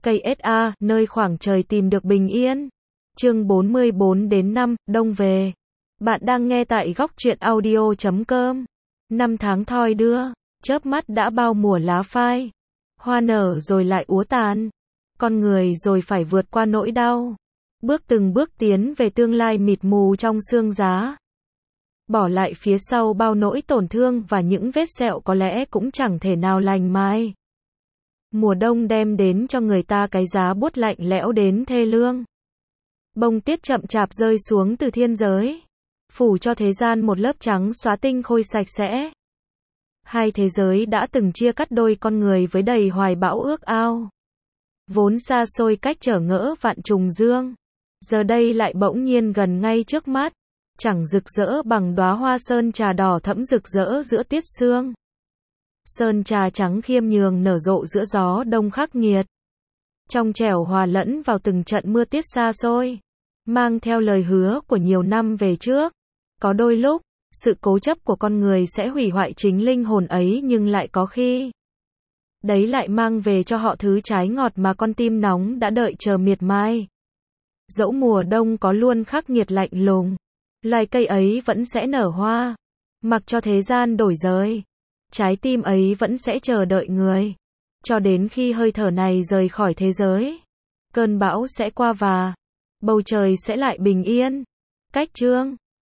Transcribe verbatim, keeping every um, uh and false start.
Cây ét a, nơi khoảng trời tìm được bình yên. Chương bốn mươi bốn đến năm, đông về. Bạn đang nghe tại góc truyện audio chấm com. Năm tháng thoi đưa, chớp mắt đã bao mùa lá phai. Hoa nở rồi lại úa tàn. Con người rồi phải vượt qua nỗi đau. Bước từng bước tiến về tương lai mịt mù trong sương giá. Bỏ lại phía sau bao nỗi tổn thương và những vết sẹo có lẽ cũng chẳng thể nào lành mai. Mùa đông đem đến cho người ta cái giá buốt lạnh lẽo đến thê lương. Bông tuyết chậm chạp rơi xuống từ thiên giới, phủ cho thế gian một lớp trắng xóa tinh khôi sạch sẽ. Hai thế giới đã từng chia cắt đôi con người với đầy hoài bão ước ao. Vốn xa xôi cách trở ngỡ vạn trùng dương, giờ đây lại bỗng nhiên gần ngay trước mắt, chẳng rực rỡ bằng đóa hoa sơn trà đỏ thẫm rực rỡ giữa tiết sương. Sơn trà trắng khiêm nhường nở rộ giữa gió đông khắc nghiệt. Trong trẻo hòa lẫn vào từng trận mưa tiết xa xôi, mang theo lời hứa của nhiều năm về trước. Có đôi lúc, sự cố chấp của con người sẽ hủy hoại chính linh hồn ấy, nhưng lại có khi đấy lại mang về cho họ thứ trái ngọt mà con tim nóng đã đợi chờ miệt mài. Dẫu mùa đông có luôn khắc nghiệt lạnh lùng, loài cây ấy vẫn sẽ nở hoa. Mặc cho thế gian đổi rời, trái tim ấy vẫn sẽ chờ đợi người. Cho đến khi hơi thở này rời khỏi thế giới, cơn bão sẽ qua và bầu trời sẽ lại bình yên. Cách chương